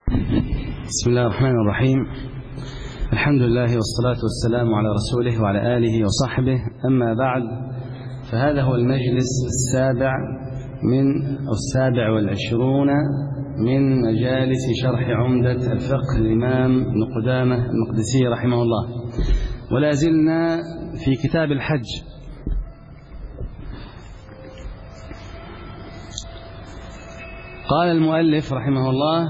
بسم الله الرحمن الرحيم. الحمد لله والصلاة والسلام على رسوله وعلى آله وصحبه، أما بعد، فهذا هو المجلس السابع والعشرون من مجالس شرح عمدة الفقه الإمام ابن قدامة المقدسي رحمه الله، ولا زلنا في كتاب الحج. قال المؤلف رحمه الله: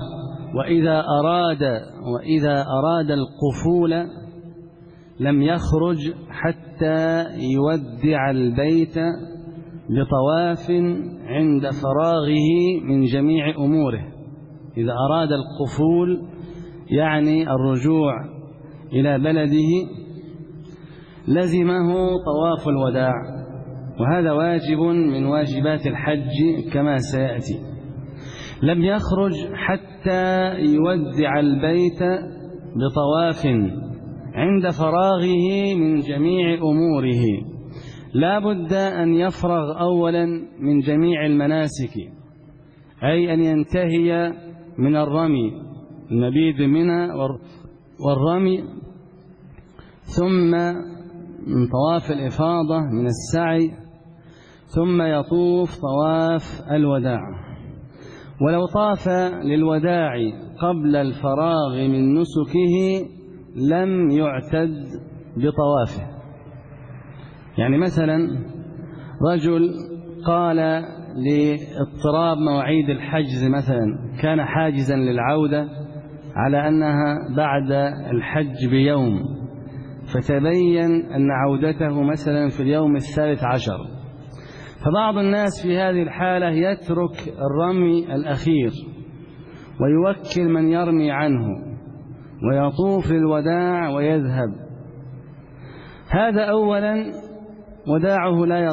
وإذا أراد القفول لم يخرج حتى يودع البيت بطواف عند فراغه من جميع أموره. إذا أراد القفول يعني الرجوع إلى بلده لزمه طواف الوداع، وهذا واجب من واجبات الحج كما سيأتي. لم يخرج حتى يودع البيت بطواف عند فراغه من جميع أموره. لا بد أن يفرغ أولا من جميع المناسك، أي أن ينتهي من الرمي، المبيت منها والرمي، ثم من طواف الإفاضة من السعي، ثم يطوف طواف الوداع. ولو طاف للوداع قبل الفراغ من نسكه لم يعتد بطوافه. يعني مثلا رجل قال لاضطراب مواعيد الحجز، مثلا كان حاجزا للعودة على أنها بعد الحج بيوم، فتبين أن عودته مثلا في اليوم 13، فبعض الناس في هذه الحالة يترك الرمي الأخير ويوكل من يرمي عنه ويطوف للوداع ويذهب. هذا أولا وداعه لا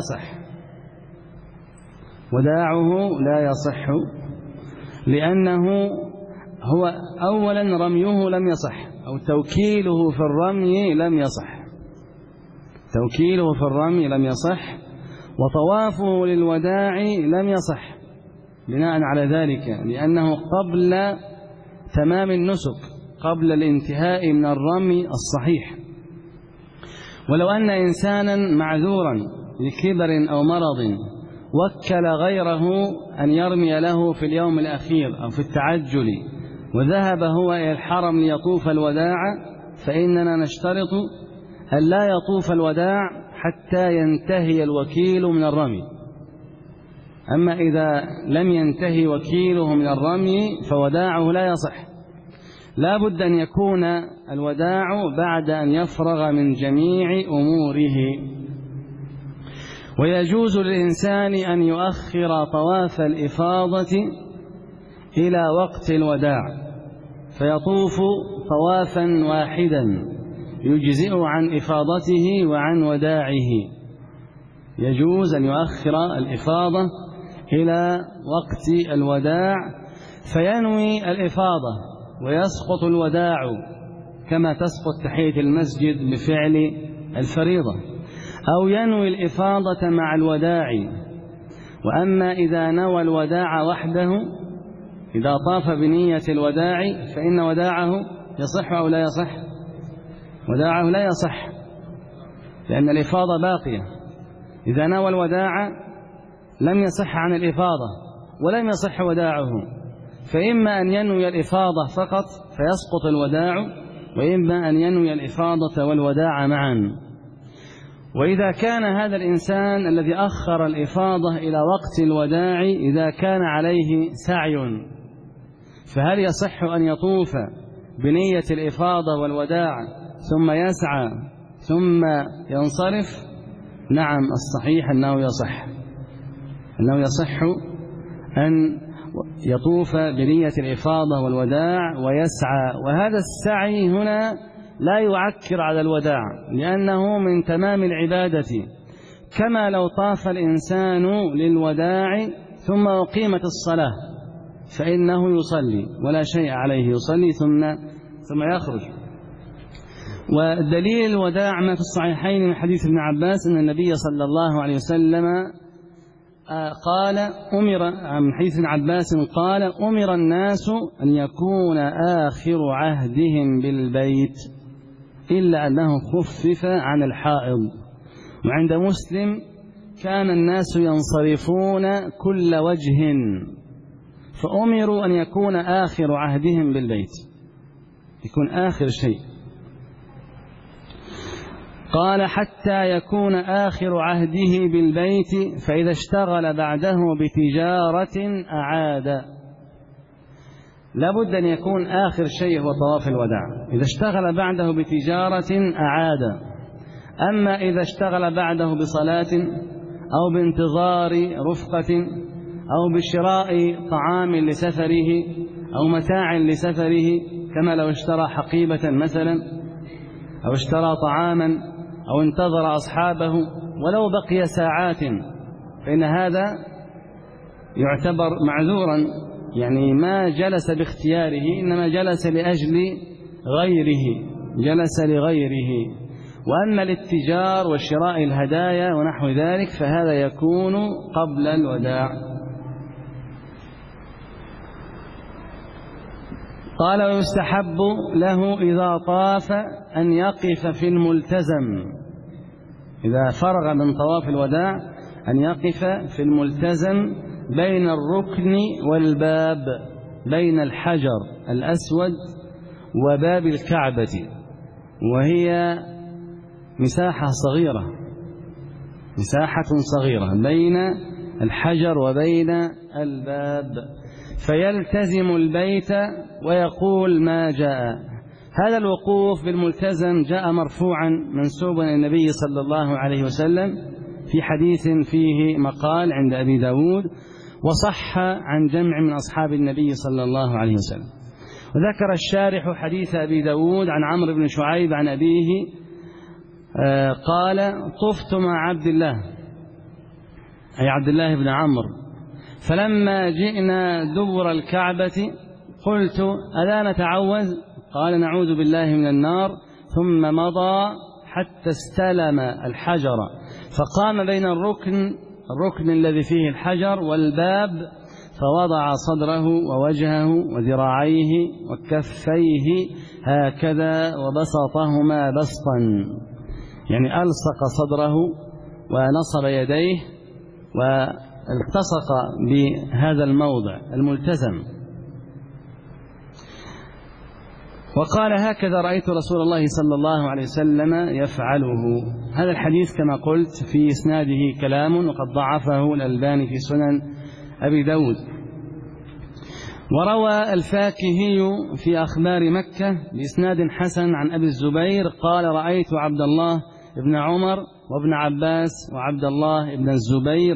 يصح، لأنه هو أولا رميه لم يصح، أو توكيله في الرمي لم يصح، وطوافه للوداع لم يصح بناء على ذلك، لأنه قبل تمام النسك، قبل الانتهاء من الرمي الصحيح. ولو أن إنسانا معذورا لكبر أو مرض وكل غيره أن يرمي له في اليوم الأخير أو في التعجل، وذهب هو إلى الحرم ليطوف الوداع، فإننا نشترط أن لا يطوف الوداع حتى ينتهي الوكيل من الرمي. أما إذا لم ينتهي وكيله من الرمي فوداعه لا يصح. لا بد أن يكون الوداع بعد أن يفرغ من جميع أموره. ويجوز للإنسان أن يؤخر طواف الإفاضة إلى وقت الوداع، فيطوف طوافا واحدا يجزئ عن إفاضته وعن وداعه. يجوز أن يؤخر الإفاضة إلى وقت الوداع فينوي الإفاضة ويسقط الوداع، كما تسقط تحية المسجد بفعل الفريضة، أو ينوي الإفاضة مع الوداع. وأما إذا نوى الوداع وحده، إذا طاف بنية الوداع، فإن وداعه يصح أو لا يصح؟ وداعه لا يصح، لأن الإفاضة باقية. إذا نوى الوداع لم يصح عن الإفاضة ولم يصح وداعه، فإما أن ينوي الإفاضة فقط فيسقط الوداع، وإما أن ينوي الإفاضة والوداع معا. وإذا كان هذا الإنسان الذي أخر الإفاضة إلى وقت الوداع إذا كان عليه سعي، فهل يصح أن يطوف بنية الإفاضة والوداع ثم يسعى ثم ينصرف؟ نعم، الصحيح أنه يصح أن يطوف بنية الإفاضة والوداع ويسعى. وهذا السعي هنا لا يعكر على الوداع، لأنه من تمام العبادة، كما لو طاف الإنسان للوداع ثم أقيمت الصلاة فإنه يصلي ولا شيء عليه، يصلي ثم يخرج. ودليل الوداع ما في الصحيحين من حديث ابن عباس أن النبي صلى الله عليه وسلم قال عن حديث ابن عباس قال أمر الناس أن يكون آخر عهدهم بالبيت إلا أنه خفف عن الحائض. وعند مسلم كان الناس ينصرفون كل وجه، فأمروا أن يكون آخر عهدهم بالبيت، يكون آخر شيء. قال حتى يكون آخر عهده بالبيت، فإذا اشتغل بعده بتجارة أعاد. لابد أن يكون آخر شيء هو طواف الوداع. إذا اشتغل بعده بتجارة أعاد. أما إذا اشتغل بعده بصلاة أو بانتظار رفقة أو بشراء طعام لسفره أو متاع لسفره، كما لو اشترى حقيبة مثلا أو اشترى طعاما أو انتظر أصحابه ولو بقي ساعات، فإن هذا يعتبر معذورا، يعني ما جلس باختياره، إنما جلس لأجل غيره، جلس لغيره. وأما الاتجار وشراء الهدايا ونحو ذلك فهذا يكون قبل الوداع. قال ويستحب له إذا طاف أن يقف في الملتزم، إذا فرغ من طواف الوداع أن يقف في الملتزم بين الركن والباب، بين الحجر الأسود وباب الكعبة، وهي مساحة صغيرة، مساحة صغيرة بين الحجر وبين الباب، فيلتزم البيت ويقول ما جاء. هذا الوقوف بالملتزم جاء مرفوعا منسوبا إلى النبي صلى الله عليه وسلم في حديث فيه مقال عند أبي داود، وصح عن جمع من أصحاب النبي صلى الله عليه وسلم. وذكر الشارح حديث أبي داود عن عمرو بن شعيب عن أبيه قال طفت مع عبد الله، أي عبد الله بن عمرو، فلما جئنا دبر الكعبة قلت ألا نتعوذ؟ قال نعوذ بالله من النار، ثم مضى حتى استلم الحجر، فقام بين الركن الذي فيه الحجر والباب، فوضع صدره ووجهه وذراعيه وكفيه هكذا وبسطهما بسطا، يعني ألصق صدره ونصب يديه والتصق بهذا الموضع الملتزم، وقال هكذا رأيت رسول الله صلى الله عليه وسلم يفعله. هذا الحديث كما قلت في إسناده كلام، وقد ضعفه الألباني في سنن أبي داود. وروى الفاكهي في أخبار مكة بإسناد حسن عن أبي الزبير قال رأيت عبد الله ابن عمر وابن عباس وعبد الله ابن الزبير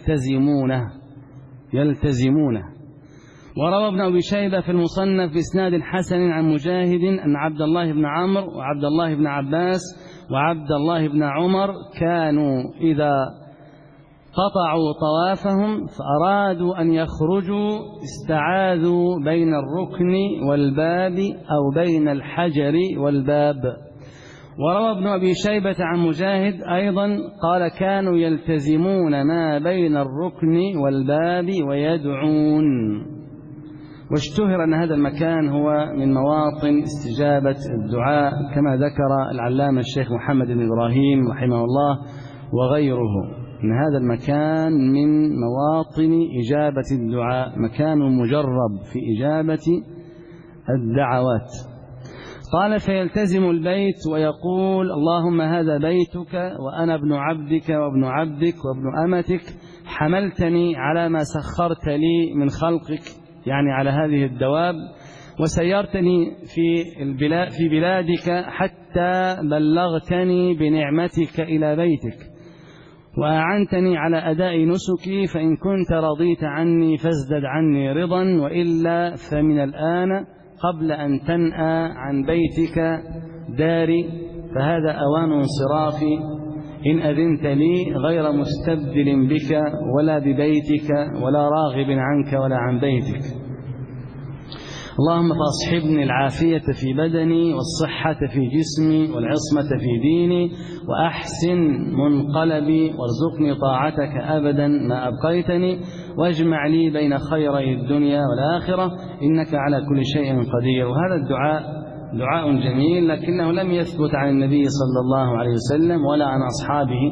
يلتزمونه. وروى ابن أبي شيبة في المصنف بإسناد حسن عن مجاهد أن عبد الله بن عمرو وعبد الله بن عباس وعبد الله بن عمر كانوا إذا قطعوا طوافهم فأرادوا أن يخرجوا استعاذوا بين الركن والباب أو بين الحجر والباب. وروى ابن أبي شيبة عن مجاهد أيضا قال كانوا يلتزمون ما بين الركن والباب ويدعون. واشتهر أن هذا المكان هو من مواطن استجابة الدعاء كما ذكر العلامة الشيخ محمد بن إبراهيم رحمه الله وغيره، أن هذا المكان من مواطن إجابة الدعاء، مكان مجرب في إجابة الدعوات. قال فيلتزم البيت ويقول اللهم هذا بيتك وأنا ابن عبدك وابن عبدك وابن أمتك، حملتني على ما سخرت لي من خلقك، يعني على هذه الدواب، وسيرتني في بلادك حتى بلغتني بنعمتك إلى بيتك، وأعنتني على أداء نسكي، فإن كنت رضيت عني فازدد عني رضا، وإلا فمن الآن قبل أن تنأى عن بيتك داري، فهذا أوان انصرافي إن أذنت لي، غير مستبدل بك ولا ببيتك ولا راغب عنك ولا عن بيتك. اللهم فأصحبني العافية في بدني والصحة في جسمي والعصمة في ديني وأحسن منقلبي وارزقني طاعتك أبدا ما أبقيتني واجمع لي بين خيري الدنيا والآخرة إنك على كل شيء قدير. وهذا الدعاء دعاء جميل، لكنه لم يثبت عن النبي صلى الله عليه وسلم ولا عن أصحابه،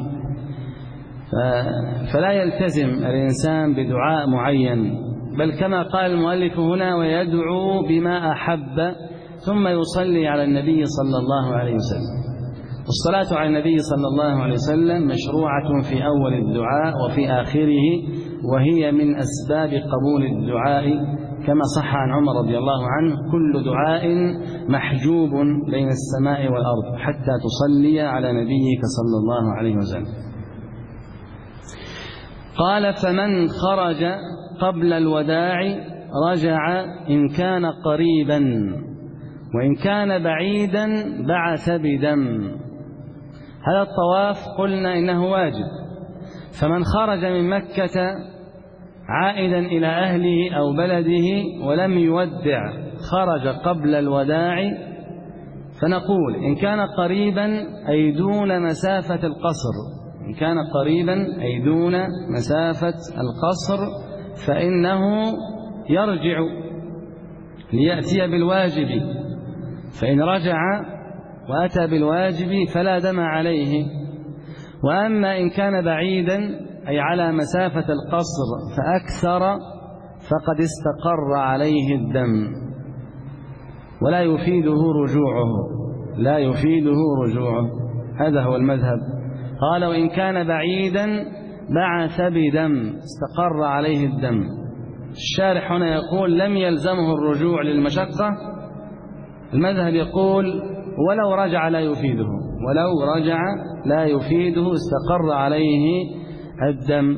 فلا يلتزم الإنسان بدعاء معين، بل كما قال المؤلف هنا ويدعو بما أحب ثم يصلي على النبي صلى الله عليه وسلم. والصلاة على النبي صلى الله عليه وسلم مشروعة في أول الدعاء وفي آخره، وهي من أسباب قبول الدعاء كما صح عن عمر رضي الله عنه: كل دعاء محجوب بين السماء والأرض حتى تصلي على نبيك صلى الله عليه وسلم. قال: فمن خرج قبل الوداع رجع إن كان قريبا وإن كان بعيدا بعث بدم. هذا الطواف قلنا إنه واجب، فمن خرج من مكة عائدا إلى أهله أو بلده ولم يودع خرج قبل الوداع، فنقول إن كان قريبا أي دون مسافة القصر، إن كان قريبا أي دون مسافة القصر فإنه يرجع ليأتي بالواجب، فإن رجع وأتى بالواجب فلا دم عليه. وأما إن كان بعيدا أي على مسافة القصر فأكثر فقد استقر عليه الدم ولا يفيده رجوعه، لا يفيده رجوعه. هذا هو المذهب. قال: وإن كان بعيدا بعث بدم، استقر عليه الدم. الشارح هنا يقول لم يلزمه الرجوع للمشقة، المذهب يقول ولو رجع لا يفيده، ولو رجع لا يفيده، استقر عليه الدم.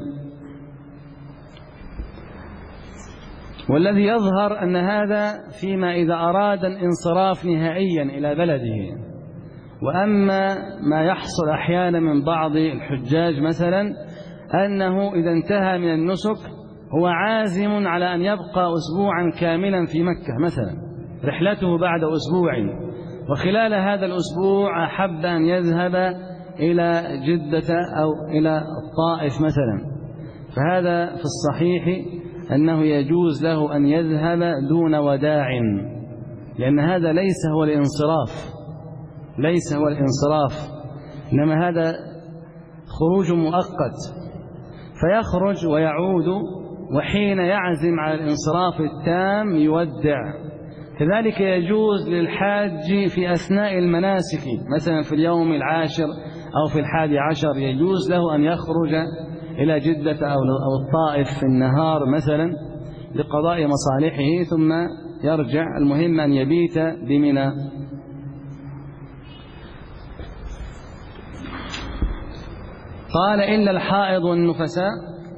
والذي يظهر أن هذا فيما إذا أراد الانصراف نهائيا إلى بلده. وأما ما يحصل أحيانا من بعض الحجاج مثلا أنه إذا انتهى من النسك هو عازم على أن يبقى أسبوعا كاملا في مكة مثلا، رحلته بعد أسبوع، وخلال هذا الأسبوع أحب أن يذهب إلى جدة أو إلى الطائف مثلا، فهذا في الصحيح أنه يجوز له أن يذهب دون وداع، لأن هذا ليس هو الانصراف، ليس هو الانصراف، إنما هذا خروج مؤقت، فيخرج ويعود، وحين يعزم على الانصراف التام يودع. كذلك يجوز للحاج في أثناء المناسك مثلا في اليوم العاشر أو في 11 يجوز له أن يخرج إلى جدة أو الطائف في النهار مثلا لقضاء مصالحه ثم يرجع، المهم أن يبيت بمنى. قال: إلا الحائض والنفساء.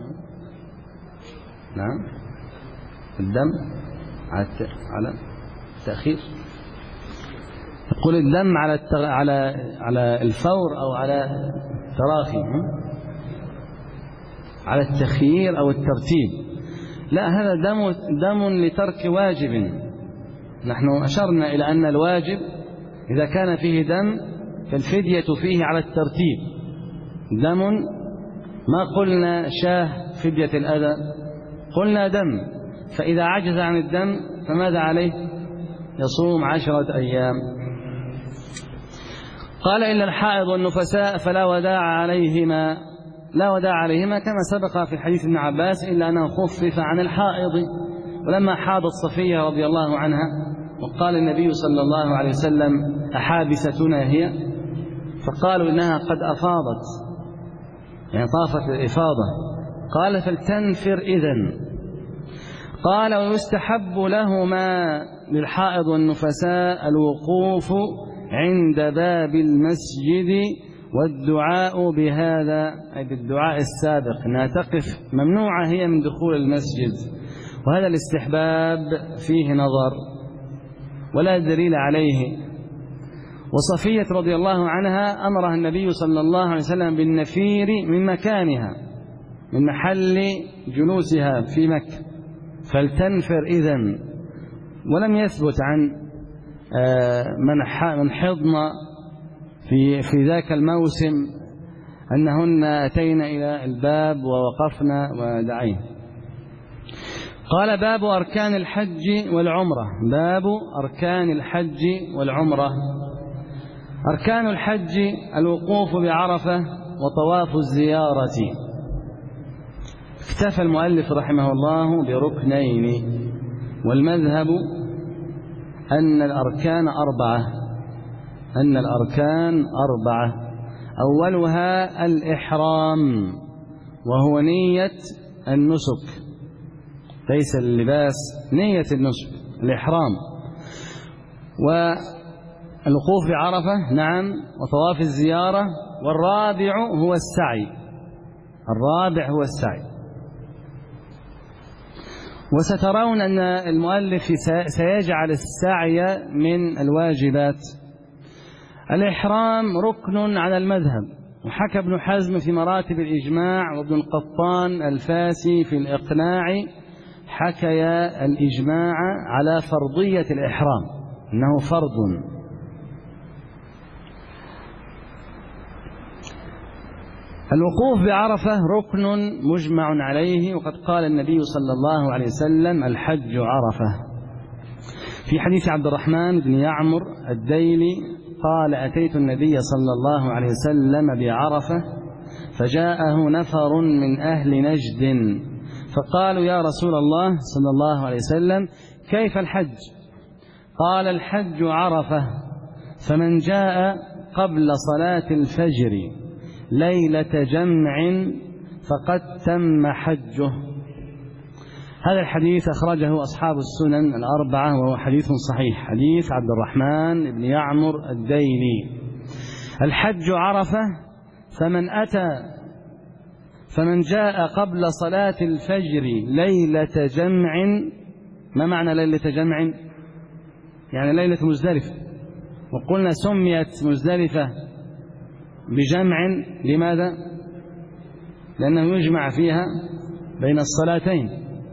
نعم، الدم على التأخير، يقول الدم على الفور أو على التراخي، على التخيير أو الترتيب. لا، هذا دم لترك واجب. نحن أشرنا إلى أن الواجب إذا كان فيه دم فالفدية فيه على الترتيب. دم ما قلنا شاه فدية الأذى، قلنا دم، فإذا عجز عن الدم فماذا عليه؟ يصوم 10 أيام. قال: إلا الحائض والنفساء فلا وداع عليهما، لا وداع عليهما كما سبق في حديث ابن عباس، إلا أنه خفف عن الحائض. ولما حاضت صفية رضي الله عنها وقال النبي صلى الله عليه وسلم: أحابستنا هي؟ فقالوا إنها قد أفاضت، يعني طافت الإفاضة. قال: فلتنفر إذن. قال: ويستحب لهما للحائض والنفساء الوقوف عند باب المسجد والدعاء بهذا، أي بالدعاء السابق، أنها تقف ممنوعة هي من دخول المسجد، وهذا الاستحباب فيه نظر ولا دليل عليه. وصفية رضي الله عنها أمرها النبي صلى الله عليه وسلم بالنفير من مكانها، من محل جلوسها في مكة، فلتنفر إذن. ولم يثبت عن من حضن في ذاك الموسم أنهن أتينا إلى الباب ووقفنا ودعينا. قال: باب أركان الحج والعمرة. باب أركان الحج والعمرة. أركان الحج الوقوف بعرفة وطواف الزيارة. اكتفى المؤلف رحمه الله بركنين، والمذهب أن الأركان أربعة. أولها الإحرام، وهو نية النسك، ليس اللباس، نية النسك الإحرام، والوقوف بعرفة نعم، وطواف الزيارة. والرابع هو السعي. وسترون أن المؤلف سيجعل السعي من الواجبات. الإحرام ركن على المذهب، وحكى ابن حزم في مراتب الإجماع، وابن القطان الفاسي في الإقناع حكي الإجماع على فرضية الإحرام، إنه فرض. الوقوف بعرفة ركن مجمع عليه، وقد قال النبي صلى الله عليه وسلم: الحج عرفة. في حديث عبد الرحمن بن يعمر الديلي قال: أتيت النبي صلى الله عليه وسلم بعرفة فجاءه نفر من أهل نجد فقالوا: يا رسول الله صلى الله عليه وسلم، كيف الحج؟ قال: الحج عرفة، فمن جاء قبل صلاة الفجر ليلة جمع فقد تم حجه. هذا الحديث أخرجه أصحاب السنن الأربعة، وهو حديث صحيح، حديث عبد الرحمن بن يعمر الديلي. الحج عرفة، فمن جاء قبل صلاة الفجر ليلة جمع. ما معنى ليلة جمع؟ يعني ليلة مزدلفة، وقلنا سميت مزدلفة بجمع لماذا؟ لأنه يجمع فيها بين الصلاتين.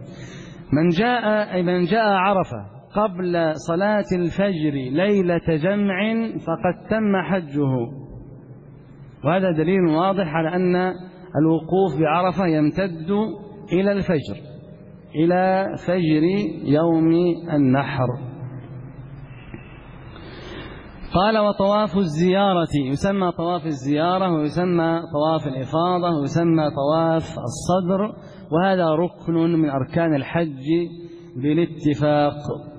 من جاء عرفة قبل صلاة الفجر ليلة جمع فقد تم حجه. وهذا دليل واضح على أن الوقوف بعرفة يمتد إلى الفجر، إلى فجر يوم النحر. قال: وطواف الزيارة. يسمى طواف الزيارة، ويسمى طواف الإفاضة، ويسمى طواف الصدر، وهذا ركن من أركان الحج بالاتفاق،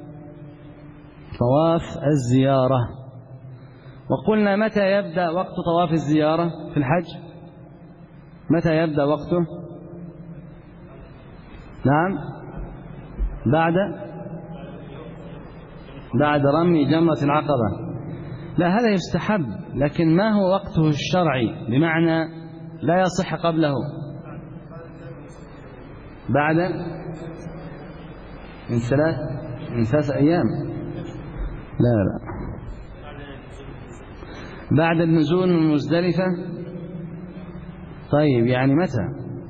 طواف الزيارة. وقلنا متى يبدأ وقت طواف الزيارة في الحج؟ متى يبدأ وقته؟ نعم، بعد رمي جمرة العقبة. لا، هذا يستحب، لكن ما هو وقته الشرعي؟ بمعنى لا يصح قبله. بعد من 3 أيام. لا، بعد النزول من مزدلفة. طيب، يعني متى؟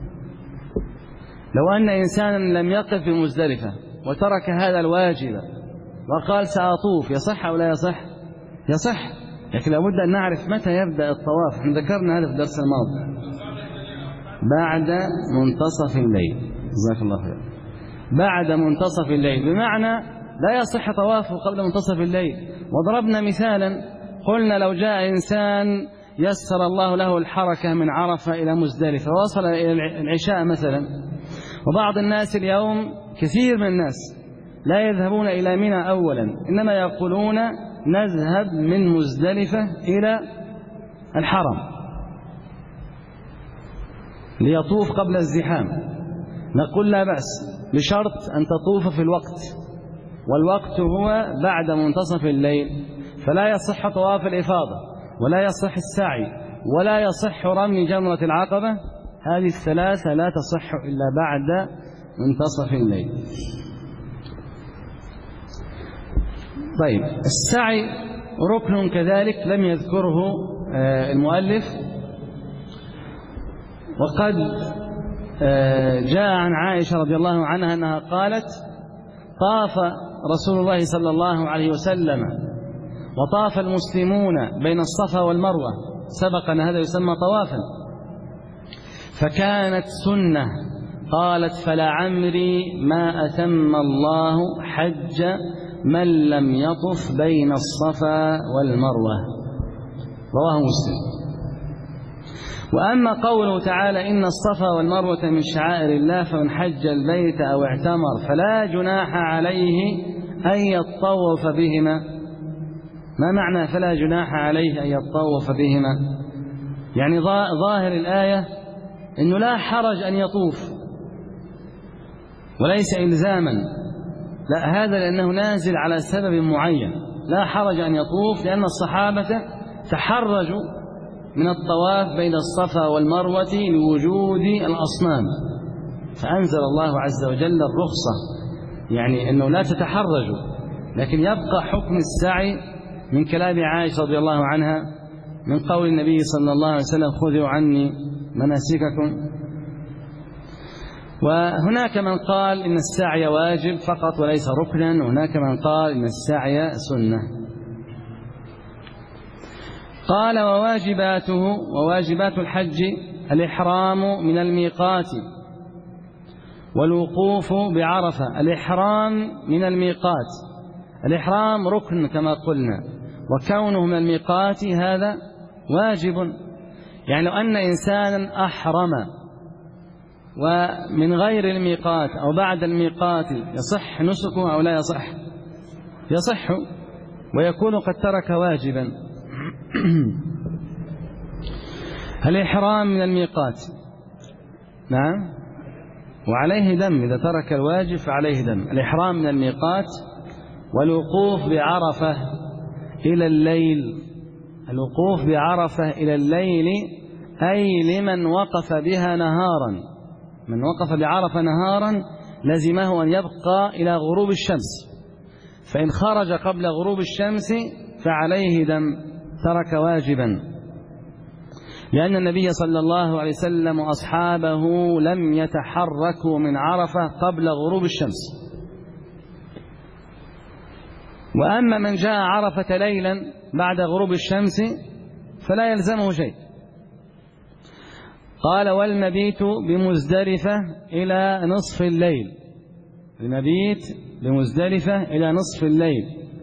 لو أن إنسانا لم يقف في مزدلفة وترك هذا الواجب وقال سأطوف، يصح أو لا يصح؟ يصح، لكن لابد أن نعرف متى يبدأ الطواف. احنا ذكرنا هذا في الدرس الماضي، بعد منتصف الليل. جزاك الله خير. بعد منتصف الليل، بمعنى لا يصح طوافه قبل منتصف الليل. وضربنا مثالا، قلنا لو جاء إنسان يسر الله له الحركة من عرفة إلى مزدلفة ووصل إلى العشاء مثلا، وبعض الناس اليوم، كثير من الناس لا يذهبون إلى منى أولا، إنما يقولون نذهب من مزدلفة إلى الحرم ليطوف قبل الزحام. نقول لا بأس، بشرط أن تطوف في الوقت، والوقت هو بعد منتصف الليل، فلا يصح طواف الإفاضة، ولا يصح السعي، ولا يصح رمي جمرة العقبة. هذه الثلاثة لا تصح إلا بعد منتصف الليل. طيب، السعي ركن كذلك لم يذكره المؤلف، وقد جاء عن عائشة رضي الله عنها أنها قالت: طاف رسول الله صلى الله عليه وسلم وطاف المسلمون بين الصفا والمروة، سبق أن هذا يسمى طوافا، فكانت سنة، قالت فلعمري ما أتم الله حج من لم يطف بين الصفا والمروة، رواه مسلم. وأما قوله تعالى إن الصفا والمروة من شعائر الله فمن حج البيت أو اعتمر فلا جناح عليه أن يطوف بهما. ما معنى فلا جناح عليه أن يطوف بهما؟ يعني ظاهر الآية إنه لا حرج أن يطوف وليس إلزاما، لا، هذا لأنه نازل على سبب معين، لا حرج أن يطوف لأن الصحابة تحرجوا من الطواف بين الصفا والمروة لوجود الأصنام، فأنزل الله عز وجل الرخصة، يعني أنه لا تتحرجوا، لكن يبقى حكم السعي من كلام عائشة رضي الله عنها من قول النبي صلى الله عليه وسلم خذوا عني مناسككم. وهناك من قال إن السعي واجب فقط وليس ركنا، وهناك من قال إن السعي سنة. قال وواجبات الحج الإحرام من الميقات والوقوف بعرفة. الإحرام من الميقات، الإحرام ركن كما قلنا، وكونه من الميقات هذا واجب. يعني لو أن إنسانا أحرم ومن غير الميقات أو بعد الميقات يصح نسكه أو لا يصح؟ يصح، ويكون قد ترك واجبا. الإحرام من الميقات، نعم، وعليه دم، إذا ترك الواجب فعليه دم. الإحرام من الميقات والوقوف بعرفة إلى الليل. الوقوف بعرفة إلى الليل أي لمن وقف بها نهارا، من وقف بعرفة نهارا لزمه أن يبقى إلى غروب الشمس، فإن خرج قبل غروب الشمس فعليه دم، ترك واجبا، لأن النبي صلى الله عليه وسلم وأصحابه لم يتحركوا من عرفة قبل غروب الشمس. وأما من جاء عرفة ليلا بعد غروب الشمس فلا يلزمه شيء. قال والمبيت بمزدلفة إلى نصف الليل، المبيت بمزدلفة إلى نصف الليل.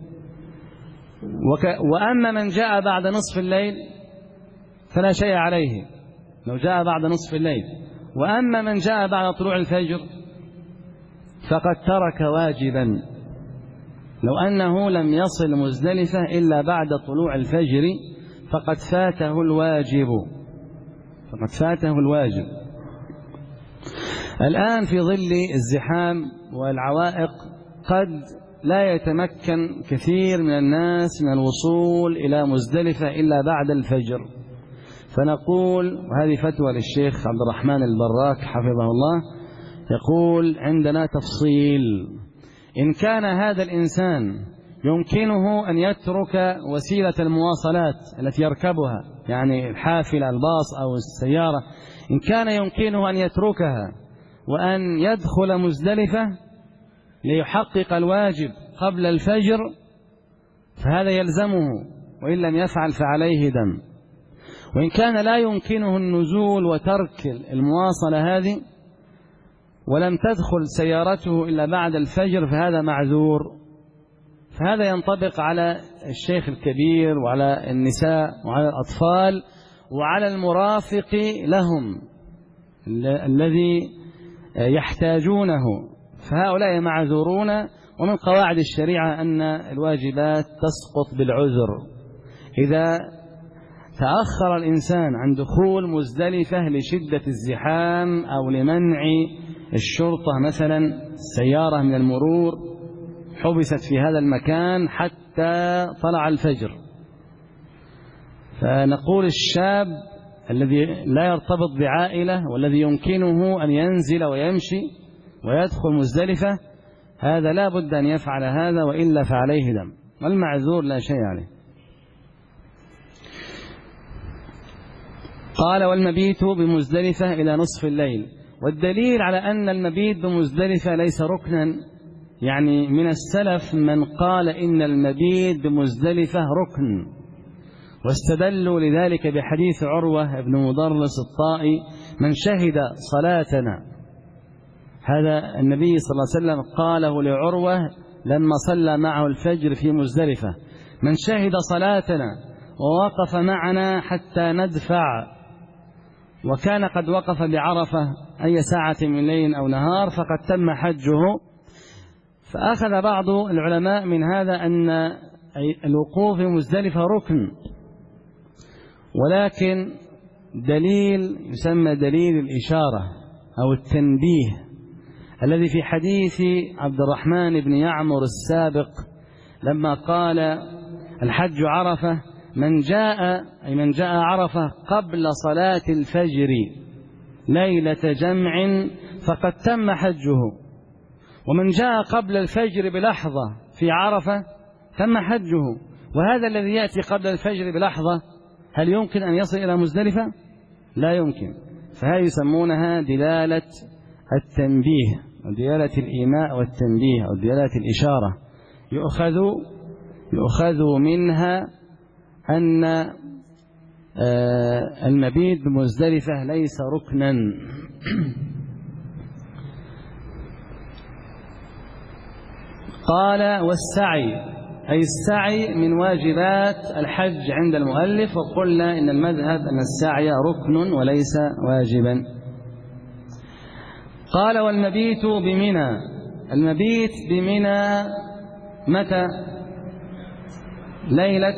وأما من جاء بعد نصف الليل فلا شيء عليه لو جاء بعد نصف الليل. وأما من جاء بعد طلوع الفجر فقد ترك واجبا، لو أنه لم يصل مزدلفة إلا بعد طلوع الفجر فقد فاته الواجب، فقد فاته الواجب. الآن في ظل الزحام والعوائق قد لا يتمكن كثير من الناس من الوصول إلى مزدلفة إلا بعد الفجر، فنقول، وهذه فتوى للشيخ عبد الرحمن البراك حفظه الله، يقول عندنا تفصيل: إن كان هذا الإنسان يمكنه أن يترك وسيلة المواصلات التي يركبها، يعني الحافلة الباص أو السيارة، إن كان يمكنه أن يتركها وأن يدخل مزدلفة ليحقق الواجب قبل الفجر فهذا يلزمه، وإن لم يفعل فعليه دم. وإن كان لا يمكنه النزول وترك المواصلة هذه ولم تدخل سيارته إلا بعد الفجر فهذا معذور. فهذا ينطبق على الشيخ الكبير وعلى النساء وعلى الأطفال وعلى المرافق لهم الذي يحتاجونه، فهؤلاء معذورون. ومن قواعد الشريعة أن الواجبات تسقط بالعذر. إذا تأخر الإنسان عن دخول مزدلفة لشدة الزحام أو لمنع الشرطة مثلا السيارة من المرور، حبست في هذا المكان حتى طلع الفجر، فنقول الشاب الذي لا يرتبط بعائلة والذي يمكنه أن ينزل ويمشي ويدخل مزدلفة هذا لا بد أن يفعل هذا، وإلا فعليه دم، والمعذور لا شيء عليه. قال والمبيت بمزدلفة إلى نصف الليل. والدليل على أن المبيت بمزدلفة ليس ركنا يعني من السلف من قال إن المبيت بمزدلفة ركن، واستدلوا لذلك بحديث عروة بن مضرس الطائي: من شهد صلاتنا. هذا النبي صلى الله عليه وسلم قاله لعروة لما صلى معه الفجر في مزدلفة: من شهد صلاتنا ووقف معنا حتى ندفع، وكان قد وقف بعرفة أي ساعة من ليل أو نهار فقد تم حجه. فأخذ بعض العلماء من هذا أن الوقوف في مزدلفة ركن، ولكن دليل يسمى دليل الإشارة أو التنبيه الذي في حديث عبد الرحمن بن يعمر السابق لما قال: الحج عرفة، من جاء عرفة قبل صلاة الفجر ليلة جمع فقد تم حجه، ومن جاء قبل الفجر بلحظة في عرفة تم حجه. وهذا الذي يأتي قبل الفجر بلحظة هل يمكن أن يصل إلى مزدلفة؟ لا يمكن. فهذه يسمونها دلالة التنبيه ودلالة الإيماء والتنبيه أو دلالة الإشارة. يؤخذ منها أن المبيت بمزدلفة ليس ركنا. قال: والسعي، أي السعي من واجبات الحج عند المؤلف، وقلنا إن المذهب أن السعي ركن وليس واجبا. قال: والمبيت بمنى، المبيت بمنى متى؟ ليلة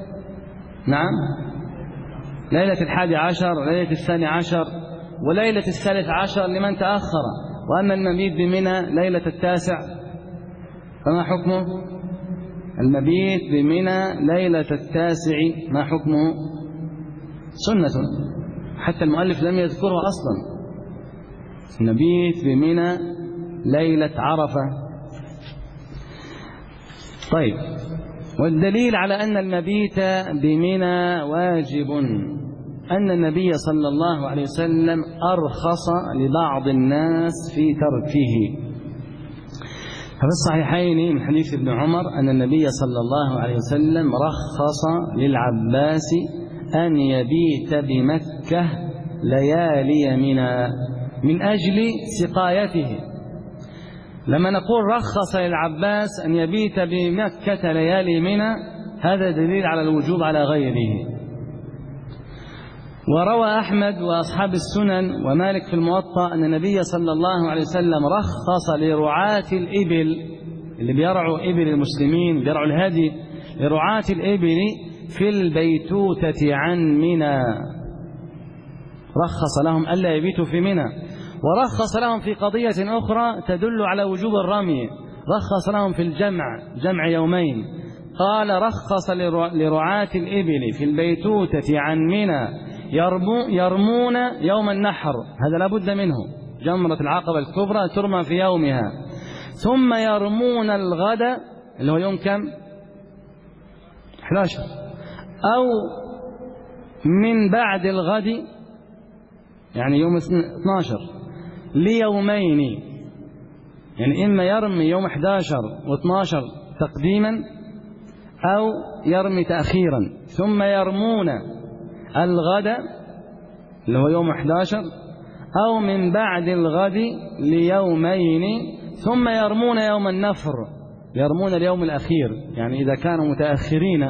ليلة 11، ليلة 12، وليلة 13 لمن تأخر. وأما المبيت بمنى ليلة 9 فما حكمه؟ المبيت بمنى ليلة 9 ما حكمه؟ سنة، حتى المؤلف لم يذكره أصلا. المبيت بمنى ليلة عرفة. طيب، والدليل على أن المبيت بمنى واجب أن النبي صلى الله عليه وسلم أرخص لبعض الناس في تركه. ففي الصحيحين من حديث ابن عمر أن النبي صلى الله عليه وسلم رخص للعباس أن يبيت بمكة ليالي منى من أجل سقايته. لما نقول رخص للعباس أن يبيت بمكة ليالي منى هذا دليل على الوجوب على غيره. وروى أحمد وأصحاب السنن ومالك في الموطأ أن النبي صلى الله عليه وسلم رخص لرعاة الإبل اللي بيرعوا إبل المسلمين، بيرعوا الهدي، لرعاة الإبل في البيتوتة عن منى، رخص لهم ألا يبيتوا في منى. ورخص لهم في قضية أخرى تدل على وجوب الرمي، رخص لهم في جمع يومين. قال: رخص لرعاة الإبل في البيتوتة عن منى يرمون يوم النحر، هذا لا بد منه، جمرة العقبة الكبرى ترمى في يومها، ثم يرمون الغد اللي هو يوم كم؟ 11، أو من بعد الغد يعني يوم 12 ليومين، يعني إما يرمي يوم 11 و12 تقديما أو يرمي تأخيرا، ثم يرمون الغد اللي هو يوم 11 أو من بعد الغد ليومين، ثم يرمون يوم النفر، يرمون اليوم الأخير يعني إذا كانوا متأخرين.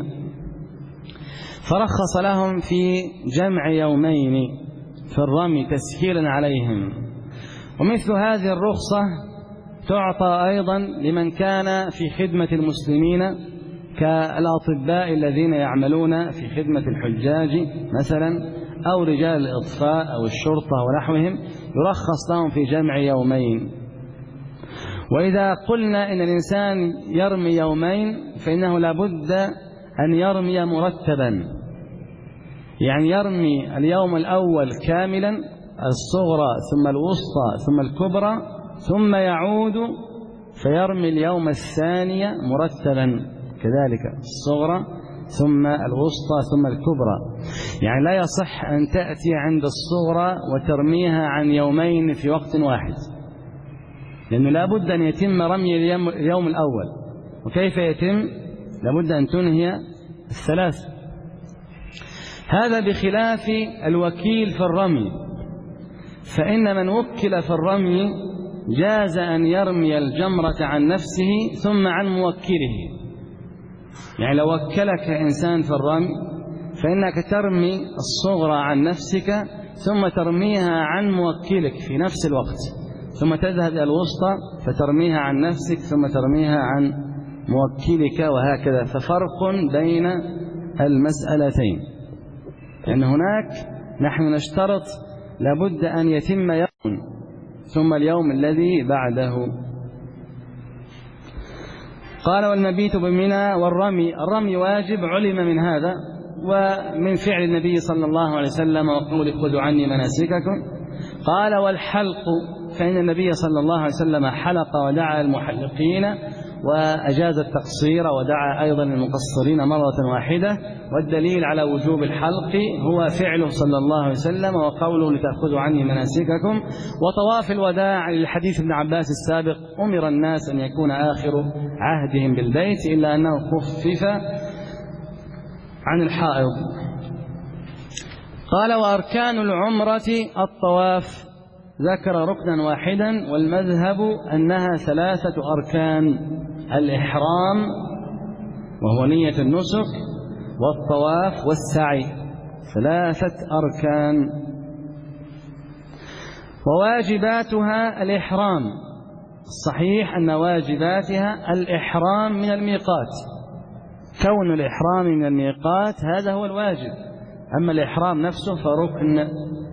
فرخص لهم في جمع يومين في الرمي تسهيلا عليهم. ومثل هذه الرخصة تعطى أيضا لمن كان في خدمة المسلمين كالأطباء الذين يعملون في خدمة الحجاج مثلا، أو رجال الإطفاء أو الشرطة ونحوهم، يرخص لهم في جمع يومين. وإذا قلنا إن الإنسان يرمي يومين فإنه لابد أن يرمي مرتبا، يعني يرمي اليوم الأول كاملا، الصغرى ثم الوسطى ثم الكبرى، ثم يعود فيرمي اليوم الثاني مرتبا كذلك، الصغرى ثم الوسطى ثم الكبرى. يعني لا يصح أن تأتي عند الصغرى وترميها عن يومين في وقت واحد، لأنه لا بد أن يتم رمي اليوم الأول. وكيف يتم؟ لا بد أن تنهي الثلاث. هذا بخلاف الوكيل في الرمي، فإن من وكل في الرمي جاز أن يرمي الجمرة عن نفسه ثم عن موكله. يعني لو وكلك إنسان في الرمي فإنك ترمي الصغرى عن نفسك ثم ترميها عن موكلك في نفس الوقت، ثم تذهب إلى الوسطى فترميها عن نفسك ثم ترميها عن موكلك، وهكذا. ففرق بين المسألتين، لأن هناك نحن نشترط لابد أن يتم يوم ثم اليوم الذي بعده. قال والمبيت بمنى والرمي. الرمي واجب علم من هذا ومن فعل النبي صلى الله عليه وسلم وقول خذوا عني مناسككم. قال والحلق، فإن النبي صلى الله عليه وسلم حلق ودعا المحلقين وأجاز التقصير ودعا أيضا المقصرين مرة واحدة. والدليل على وجوب الحلق هو فعله صلى الله عليه وسلم وقوله لتأخذوا عني مناسككم. وطواف الوداع للحديث ابن عباس السابق أمر الناس أن يكون آخر عهدهم بالبيت إلا أنه خفف عن الحائض. قال وأركان العمرة الطواف، ذكر ركنا واحدا والمذهب أنها 3 أركان: الإحرام وهو نية النسك، والطواف، والسعي، 3 أركان. وواجباتها الإحرام، الصحيح أن واجباتها الإحرام من الميقات، كون الإحرام من الميقات هذا هو الواجب، أما الإحرام نفسه فركن.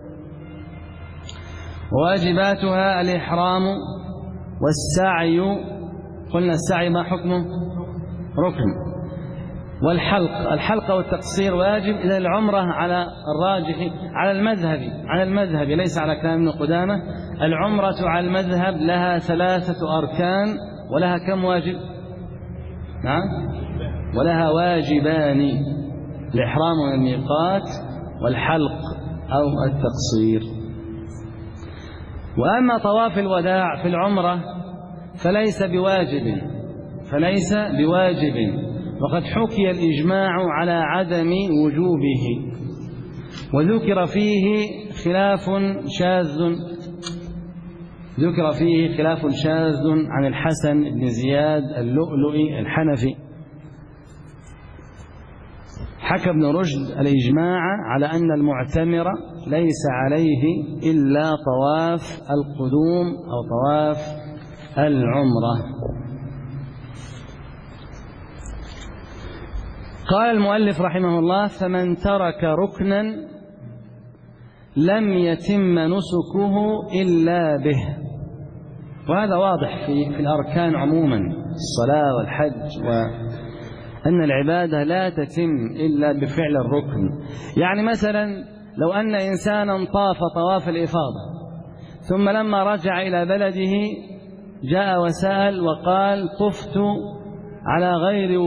واجباتها الإحرام والسعي، قلنا السعي ما حكمه؟ ركن. والحلق، الحلق والتقصير واجب. إذا العمرة على الراجح على المذهب ليس على كلام ابن قدامة، العمرة على المذهب لها 3 أركان ولها كم واجب؟ نعم، ولها واجبان: الإحرام من الميقات والحلق أو التقصير. وأما طواف الوداع في العمرة فليس بواجب، وقد حكي الإجماع على عدم وجوبه، وذكر فيه خلاف شاذ عن الحسن بن زياد اللؤلؤي الحنفي. حكى ابن رشد الإجماع على أن المعتمر ليس عليه إلا طواف القدوم أو طواف العمرة. قال المؤلف رحمه الله: فمن ترك ركنا لم يتم نسكه إلا به. وهذا واضح في الأركان عموما، الصلاة والحج، وأن العبادة لا تتم إلا بفعل الركن. يعني مثلا لو أن إنسانا طاف طواف الإفاضة ثم لما رجع إلى بلده جاء وسأل وقال طفت على غير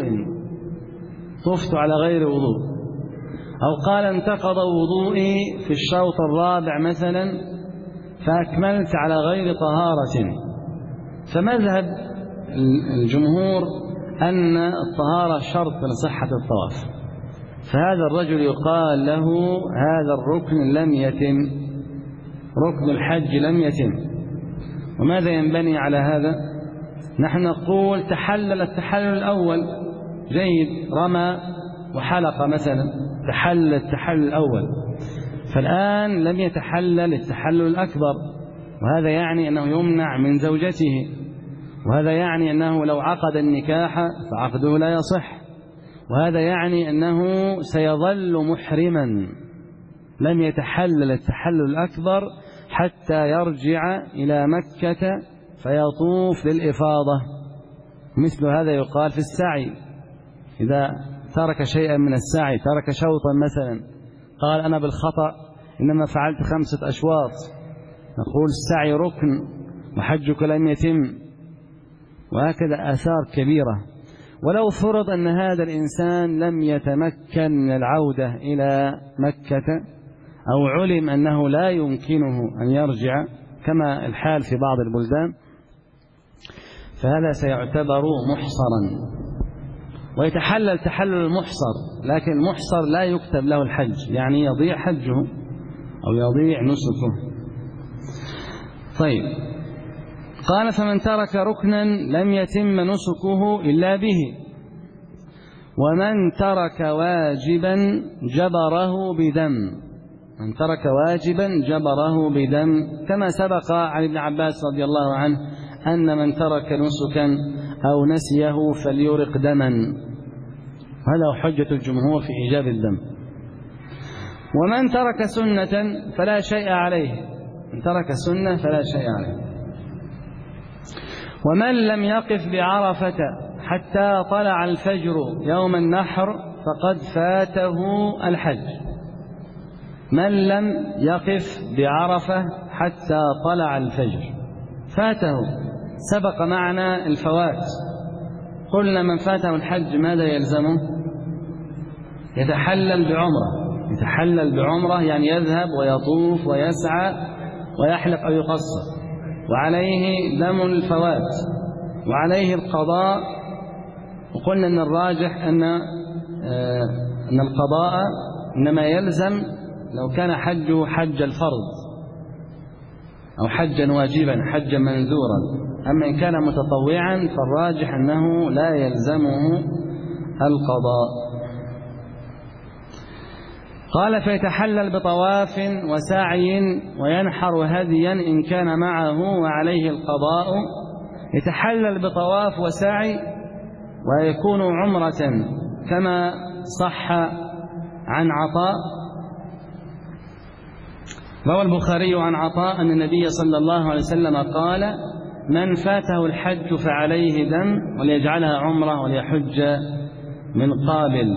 وضوء، أو قال انتقض وضوئي في الشوط الرابع مثلا فأكملت على غير طهارة، فمذهب الجمهور أن الطهارة شرط لصحة الطواف، فهذا الرجل يقال له هذا الركن لم يتم، ركن الحج لم يتم. وماذا ينبني على هذا؟ نحن نقول تحلل التحلل الأول، جيد، رمى وحلق مثلا، تحلل التحلل الأول، فالآن لم يتحلل التحلل الأكبر، وهذا يعني أنه يمنع من زوجته، وهذا يعني أنه لو عقد النكاح فعقده لا يصح، وهذا يعني أنه سيظل محرما لم يتحلل التحلل الأكبر حتى يرجع إلى مكة فيطوف للإفاضة. مثل هذا يقال في السعي، إذا ترك شيئا من السعي، ترك شوطا مثلا، قال أنا بالخطأ إنما فعلت 5 أشواط، نقول السعي ركن وحجك لم يتم، وهكذا آثار كبيرة. ولو فرض أن هذا الإنسان لم يتمكن من العودة إلى مكة، أو علم أنه لا يمكنه أن يرجع كما الحال في بعض البلدان، فهذا سيعتبر محصرا، ويتحلل تحلل المحصر، لكن المحصر لا يكتب له الحج، يعني يضيع حجه أو يضيع نسكه. طيب، قال فمن ترك ركنا لم يتم نسكه إلا به، ومن ترك واجبا جبره بدم. من ترك واجبا جبره بدم، كما سبق عن ابن عباس رضي الله عنه أن من ترك نسكا أو نسيه فليرق دما، هذا حجة الجمهور في إيجاب الدم. ومن ترك سنة فلا شيء عليه، من ترك سنة فلا شيء عليه. ومن لم يقف بعرفة حتى طلع الفجر يوم النحر فقد فاته الحج. من لم يقف بعرفة حتى طلع الفجر فاته، سبق معنا الفوات، قلنا من فاته الحج ماذا يلزمه؟ يتحلل بعمرة، يتحلل بعمرة يعني يذهب ويطوف ويسعى ويحلق أو يقصر، وعليه دم الفوات وعليه القضاء. وقلنا أن الراجح أن القضاء إنما يلزم لو كان حجه حج الفرض أو حجا واجبا حجا منذورا، أما إن كان متطوعا فالراجح أنه لا يلزمه القضاء. قال فيتحلل بطواف وسعي وينحر هديا إن كان معه وعليه القضاء. يتحلل بطواف وسعي ويكون عمرة كما صح عن عطاء، روى البخاري عن عطاء أن النبي صلى الله عليه وسلم قال من فاته الحج فعليه دم وليجعلها عمرة وليحج من قابل.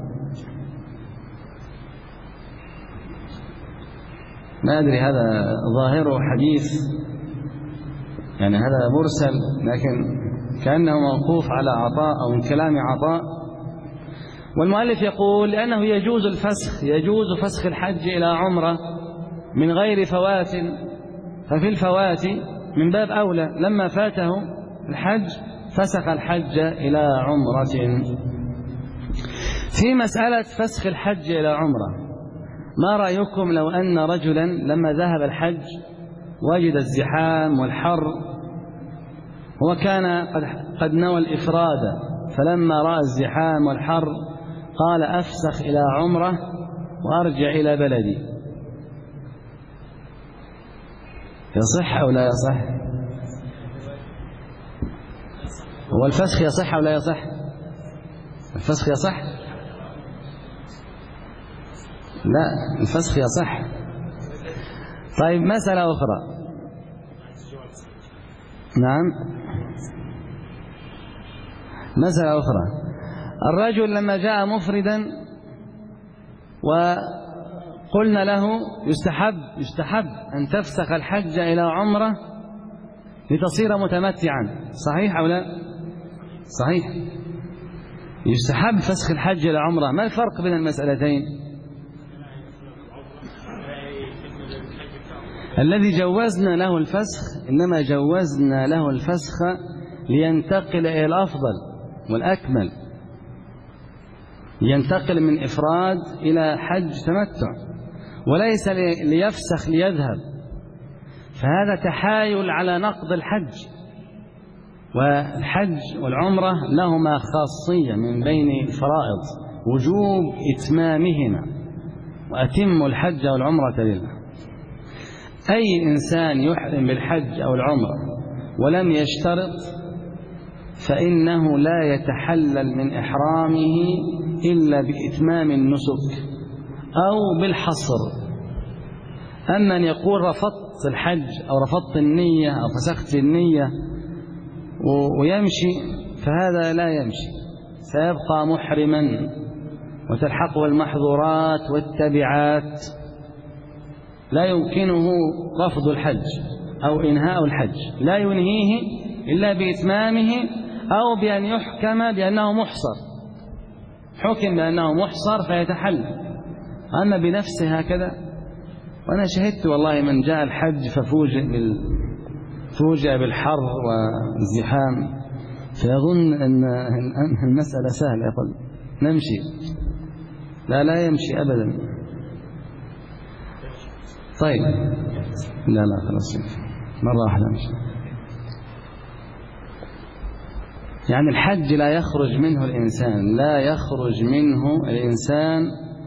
ما أدري هذا ظاهره حديث، يعني هذا مرسل لكن كأنه موقوف على عطاء أو من كلام عطاء. والمؤلف يقول لأنه يجوز الفسخ، يجوز فسخ الحج إلى عمرة من غير فوات، ففي الفوات من باب أولى لما فاته الحج فسخ الحج إلى عمرة. في مسألة فسخ الحج إلى عمرة، ما رأيكم لو أن رجلا لما ذهب الحج وجد الزحام والحر وكان قد نوى الإفراد، فلما رأى الزحام والحر قال أفسخ إلى عمرة وأرجع إلى بلدي، يصح أو لا يصح؟ هو الفسخ يصح أو لا يصح؟ الفسخ يصح؟ لا، الفسخ يصح. طيب مسألة أخرى، نعم مسألة أخرى، الرجل لما جاء مفردا وقلنا له يستحب أن تفسخ الحج إلى عمرة لتصير متمتعا، صحيح أو لا؟ صحيح، يستحب فسخ الحج إلى عمرة. ما الفرق بين المسألتين؟ الذي جوزنا له الفسخ إنما جوزنا له الفسخ لينتقل إلى الأفضل والأكمل، ينتقل من إفراد إلى حج تمتع، وليس ليفسخ ليذهب، فهذا تحايل على نقض الحج. والحج والعمرة لهما خاصية من بين الفرائض وجوب إتمامهما، وأتم الحج والعمرة لله. أي إنسان يحرم بالحج أو العمرة ولم يشترط فإنه لا يتحلل من إحرامه إلا بإتمام النسك أو بالحصر. أما أن يقول رفضت الحج أو رفضت النية أو فسخت النية ويمشي، فهذا لا يمشي، سيبقى محرما وتلحقه المحظورات والتبعات، لا يمكنه رفض الحج أو إنهاء الحج، لا ينهيه إلا بإتمامه أو بأن يحكم بأنه محصر، حكم بأنه محصر فيتحل. أما بنفسه هكذا، وأنا شهدت والله من جاء الحج فوجئ بالحر والزحام فيظن أن المسألة سهلة، يقول نمشي. لا يمشي أبدا. طيب لا خلاص مرة واحدة نمشي. يعني الحج لا يخرج منه الإنسان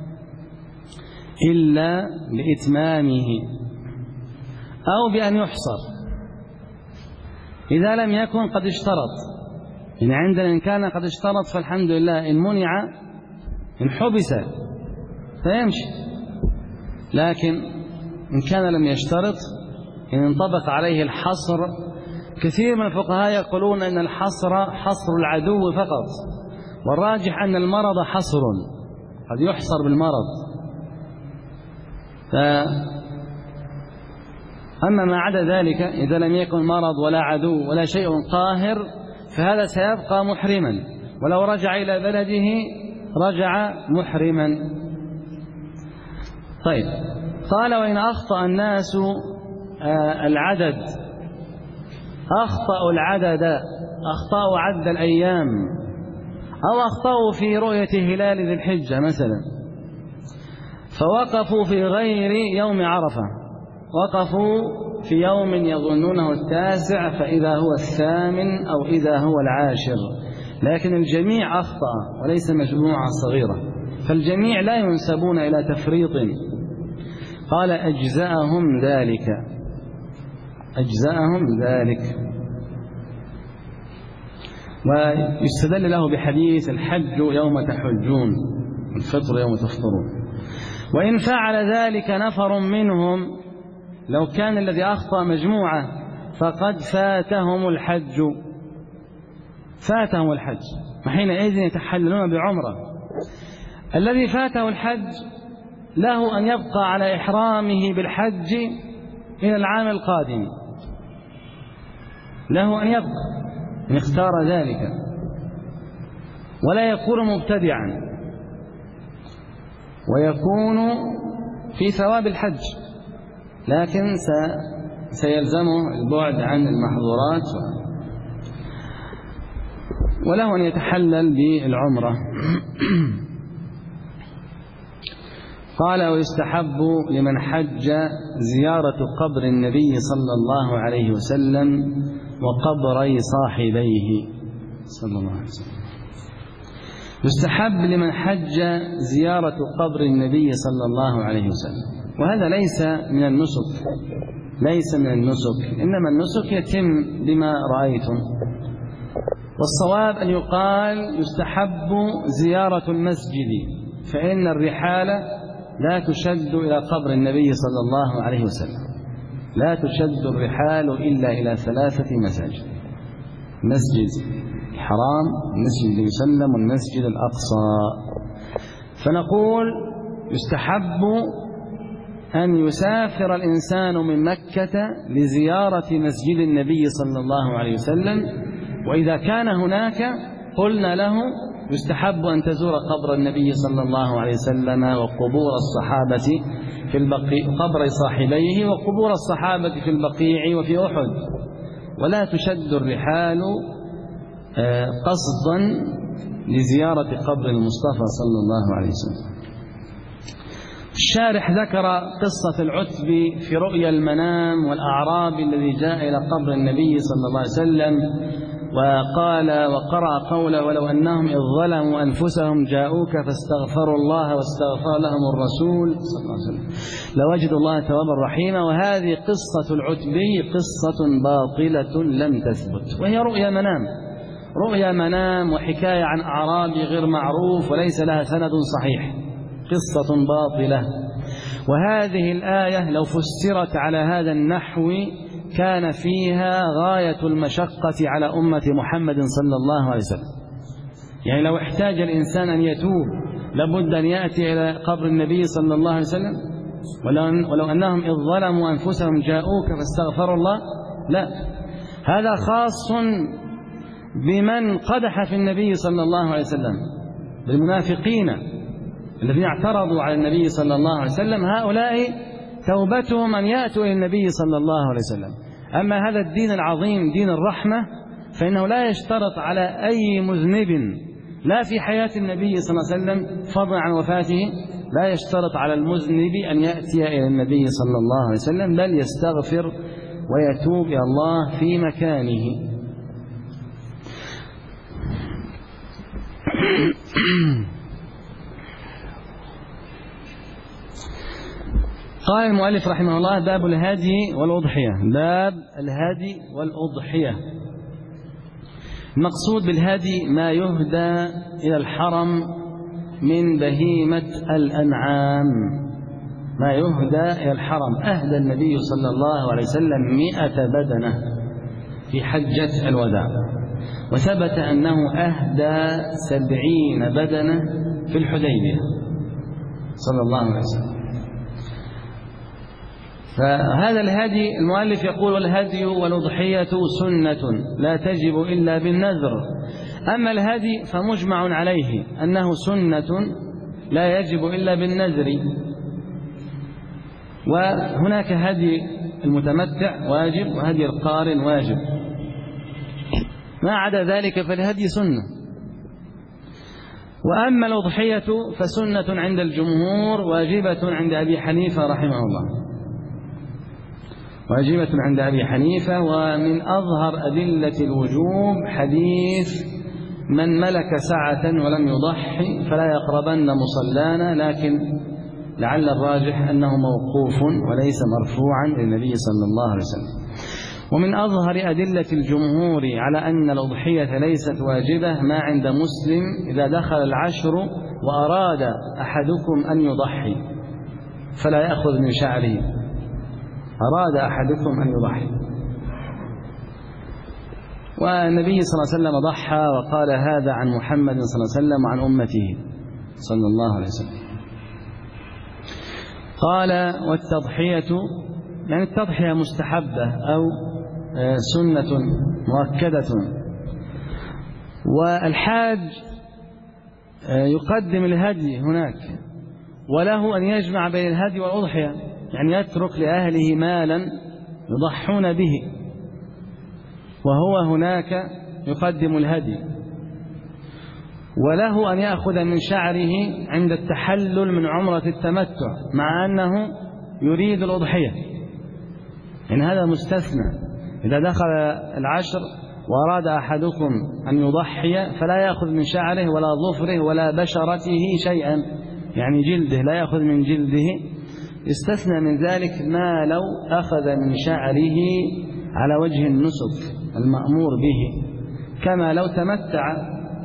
إلا بإتمامه أو بأن يحصر. إذا لم يكن قد اشترط، يعني عندنا إن كان قد اشترط فالحمد لله، إن منع إن حبس فيمشي. لكن إن كان لم يشترط، إن انطبق عليه الحصر، كثير من الفقهاء يقولون أن الحصر حصر العدو فقط، والراجح أن المرض حصر، قد يحصر بالمرض. أما ما عدا ذلك إذا لم يكن مرض ولا عدو ولا شيء قاهر فهذا سيبقى محرما، ولو رجع إلى بلده رجع محرما. طيب قال وإن أخطأ الناس العدد، أخطأوا عد الأيام، أو أخطأوا في رؤية هلال ذي الحجة مثلا، فوقفوا في غير يوم عرفة، وقفوا في يوم يظنونه 9 فإذا هو 8 أو إذا هو 10، لكن الجميع أخطأ وليس مجموعة صغيرة، فالجميع لا ينسبون إلى تفريط. قال أجزأهم ذلك. ويستدل له بحديث الحج يوم تحجون، الفطر يوم تفطرون. وإن فعل ذلك نفر منهم، لو كان الذي أخطأ مجموعة فقد فاتهم الحج، وحينئذ يتحللون بعمرة. الذي فاته الحج له أن يبقى على إحرامه بالحج إلى العام القادم، له أن يبقى إن اختار ذلك، ولا يكون مبتدعا، ويكون في ثواب الحج، لكن سيلزمه البعد عن المحظورات، وله أن يتحلل بالعمرة. قال ويستحب لمن حج زيارة قبر النبي صلى الله عليه وسلم وقبري صاحبيه صلى الله عليه وسلم. يستحب لمن حج زيارة قبر النبي صلى الله عليه وسلم، وهذا ليس من النسك، إنما النسك يتم بما رأيتم. والصواب أن يقال يستحب زيارة المسجد، فإن الرحال لا تشد إلى قبر النبي صلى الله عليه وسلم، لا تشد الرحال إلا إلى 3 مساجد: مسجد الحرام، المسجد النبي صلى الله عليه وسلم، والمسجد الأقصى. فنقول يستحب أن يسافر الإنسان من مكة لزيارة مسجد النبي صلى الله عليه وسلم، وإذا كان هناك قلنا له يستحب أن تزور قبر النبي صلى الله عليه وسلم وقبور الصحابة في البقيع، قبر صاحبيه وقبور الصحابة في البقيع وفي أحد، ولا تشد الرحال قصدا لزيارة قبر المصطفى صلى الله عليه وسلم. الشارح ذكر قصة العتب في رؤيا المنام والأعرابي الذي جاء إلى قبر النبي صلى الله عليه وسلم وقال وقرأ قوله ولو أنهم إذ ظلموا أنفسهم جاءوك فاستغفروا الله واستغفر لهم الرسول صلى الله عليه وسلم لوجدوا الله توابا رحيما. وهذه قصة العتبي قصة باطلة لم تثبت، وهي رؤيا منام وحكاية عن أعرابي غير معروف وليس لها سند صحيح، قصة باطلة. وهذه الآية لو فسرت على هذا النحو كان فيها غاية المشقة على أمة محمد صلى الله عليه وسلم. يعني لو احتاج الإنسان أن يتوب لابد أن يأتي إلى قبر النبي صلى الله عليه وسلم، ولو أنهم إذ ظلموا أنفسهم جاءوك فاستغفروا الله، لا، هذا خاص بمن قدح في النبي صلى الله عليه وسلم، بالمنافقين الذين اعترضوا على النبي صلى الله عليه وسلم. هؤلاء توبتهم أن يأتوا إلى النبي صلى الله عليه وسلم. أما هذا الدين العظيم دين الرحمة فإنه لا يشترط على أي مذنب لا في حياة النبي صلى الله عليه وسلم فضلا عن وفاته، لا يشترط على المذنب أن يأتي إلى النبي صلى الله عليه وسلم، بل يستغفر ويتوب إلى الله في مكانه. قال المؤلف رحمه الله: باب الهدي والأضحية. باب الهدي والأضحية. المقصود بالهدي ما يهدى إلى الحرم من بهيمة الأنعام، ما يهدى إلى الحرم. أهدى النبي صلى الله عليه وسلم 100 بدنة في حجة الوداع، وثبت أنه أهدى 70 بدنة في الحديبية صلى الله عليه وسلم. فهذا الهدي المؤلف يقول: الهدي والأضحية سنة لا تجب إلا بالنذر. أما الهدي فمجمع عليه أنه سنة لا يجب إلا بالنذر، وهناك هدي المتمتع واجب وهدي القارن واجب، ما عدا ذلك فالهدي سنة. وأما الأضحية فسنة عند الجمهور واجبة عند أبي حنيفة رحمه الله، واجبة عند أبي حنيفة. ومن أظهر أدلة الوجوب حديث: من ملك ساعة ولم يضحي فلا يقربن مصلانا، لكن لعل الراجح أنه موقوف وليس مرفوعا للنبي صلى الله عليه وسلم. ومن أظهر أدلة الجمهور على أن الأضحية ليست واجبة ما عند مسلم: إذا دخل العشر وأراد أحدكم أن يضحي فلا يأخذ من شعره. أراد أحدكم أن يضحي، والنبي صلى الله عليه وسلم ضحى وقال هذا عن محمد صلى الله عليه وسلم وعن أمته صلى الله عليه وسلم. قال: والتضحية يعني التضحية مستحبة أو سنة مؤكدة. والحاج يقدم الهدي هناك، وله أن يجمع بين الهدي والأضحية، يعني يترك لأهله مالا يضحون به وهو هناك يقدم الهدي، وله أن يأخذ من شعره عند التحلل من عمرة التمتع مع أنه يريد الأضحية، يعني هذا مستثنى. إذا دخل العشر وأراد أحدكم أن يضحي فلا يأخذ من شعره ولا ظفره ولا بشرته شيئا، يعني جلده لا يأخذ من جلده. استثنى من ذلك ما لو أخذ من شعره على وجه النسك المأمور به، كما لو تمتع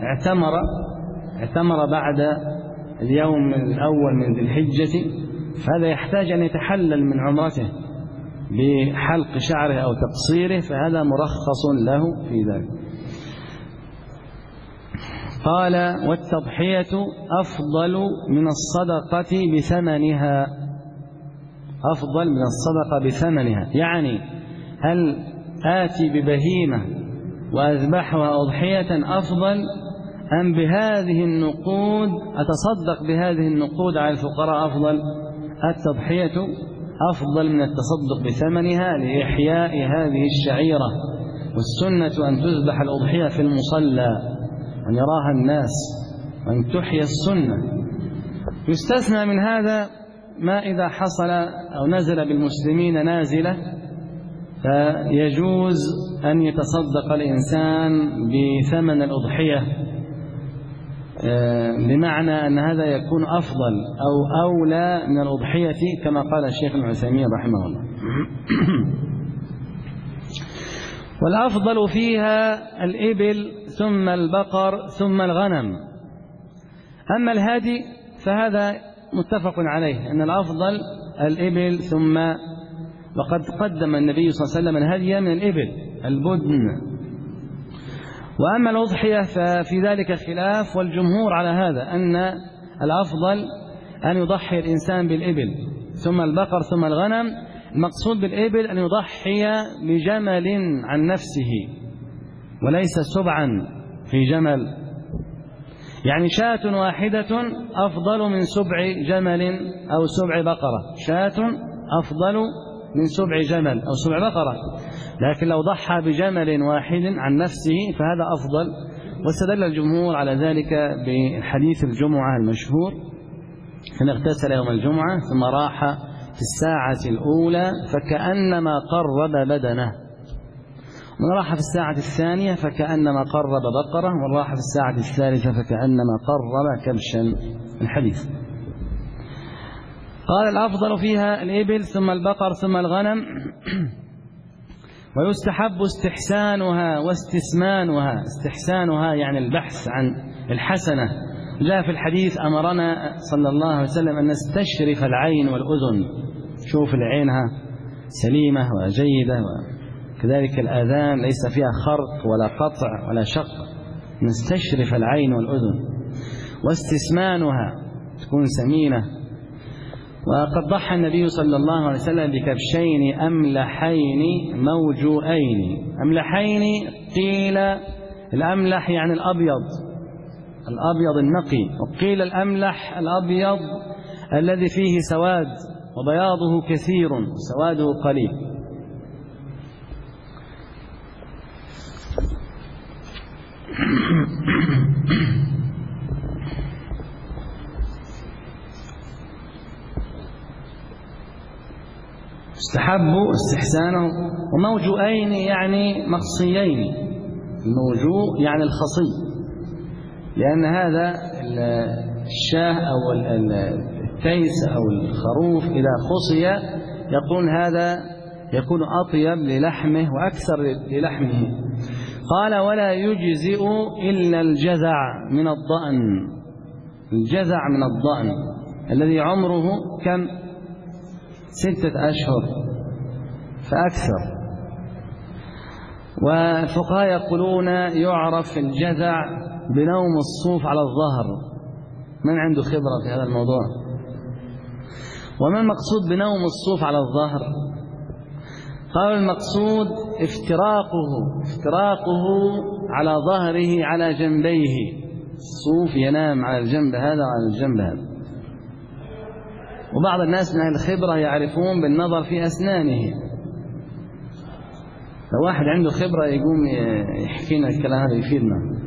اعتمر بعد اليوم الأول من ذي الحجة، فهذا يحتاج أن يتحلل من عمرته بحلق شعره أو تقصيره، فهذا مرخص له في ذلك. قال: والتضحية أفضل من الصدقة بثمنها. أفضل من الصدقة بثمنها، يعني هل آتي ببهيمة وأذبحها أضحية أفضل أم بهذه النقود أتصدق بهذه النقود على الفقراء أفضل؟ التضحية أفضل من التصدق بثمنها لإحياء هذه الشعيرة. والسنة أن تذبح الأضحية في المصلى أن يراها الناس وأن تحيا السنة. يستثنى من هذا ما إذا حصل أو نزل بالمسلمين نازلة، فيجوز أن يتصدق الإنسان بثمن الأضحية، بمعنى أن هذا يكون أفضل أو أولى من الأضحية كما قال الشيخ ابن عثيمين رحمه الله. والأفضل فيها الإبل ثم البقر ثم الغنم. أما الهدي فهذا متفق عليه أن الأفضل الإبل، ثم وقد قدم النبي صلى الله عليه وسلم الهدي من الإبل البدن. وأما الأضحية ففي ذلك خلاف، والجمهور على هذا أن الأفضل أن يضحي الإنسان بالإبل ثم البقر ثم الغنم. المقصود بالإبل أن يضحي بجمل عن نفسه وليس سبعا في جمل، يعني شاة واحدة أفضل من سبع جمل أو سبع بقرة، شاة أفضل من سبع جمل أو سبع بقرة. لكن لو ضحى بجمل واحد عن نفسه فهذا أفضل. واستدل الجمهور على ذلك بحديث الجمعة المشهور: أن اغتسل يوم الجمعة ثم راح في الساعة الأولى فكأنما قرب بدنه، ومن راح في الساعة الثانية فكأنما قرب بقرة، ومن راح في الساعة الثالثة فكأنما قرب كبشا. الحديث. قال: الأفضل فيها الإبل ثم البقر ثم الغنم، ويستحب استحسانها واستسمانها. استحسانها يعني البحث عن الحسنة. جاء في الحديث: أمرنا صلى الله عليه وسلم أن نستشرف العين والأذن، شوف العينها سليمة وجيدة، وكذلك الآذان ليس فيها خرق ولا قطع ولا شق، نستشرف العين والأذن. واستسمانها تكون سمينة. وقد ضحى النبي صلى الله عليه وسلم بكبشين أملحين موجوئين. أملحين قيل الأملح يعني الأبيض النقي، وقيل الأملح الأبيض الذي فيه سواد وبياضه كثير وسواده قليل. استحبوا استحسانه. وموجوئين يعني مخصيين. الموجوء يعني الخصي، لأن هذا الشاه أو التيس أو الخروف إذا خصي يقول هذا يكون أطيب للحمه وأكثر للحمه. قال: ولا يجزئ إلا الجذع من الضأن. الجذع من الضأن الذي عمره كم؟ 6 أشهر فأكثر. والفقهاء يقولون يعرف الجذع بنوم الصوف على الظهر. من عنده خبرة في هذا الموضوع؟ وما المقصود بنوم الصوف على الظهر؟ قالوا المقصود افتراقه على ظهره على جنبيه. الصوف ينام على الجنب هذا وعلى الجنب هذا. وبعض الناس من أهل الخبرة يعرفون بالنظر في أسنانه. لو واحد عنده خبرة يقوم يحكي لنا الكلام هذا يفيدنا.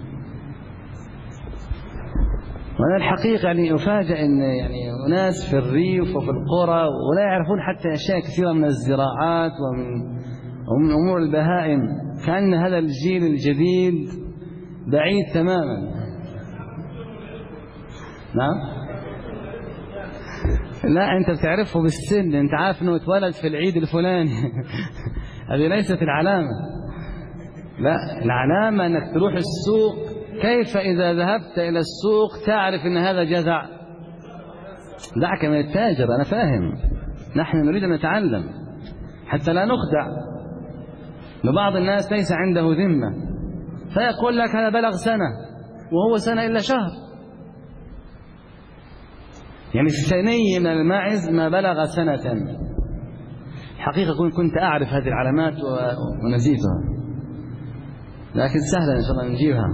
وأنا الحقيقة يعني أفاجأ أن يعني ناس في الريف وفي القرى ولا يعرفون حتى أشياء كثيرة من الزراعات ومن أمور البهائم، كأن هذا الجيل الجديد بعيد تماما. نعم؟ لا، أنت بتعرفه بالسن، أنت عارف أنه اتولد في العيد الفلاني. هذه ليست العلامة. لا، العلامة أنك تروح السوق. كيف إذا ذهبت إلى السوق تعرف أن هذا جذع؟ دعك من التاجر، أنا فاهم، نحن نريد أن نتعلم حتى لا نخدع. لبعض الناس ليس عنده ذمة فيقول لك هذا بلغ سنة وهو سنة إلا شهر. يعني الثني من الماعز ما بلغ سنة. حقيقة كنت أعرف هذه العلامات ونسيتها، لكن سهلة إن شاء الله نجيبها.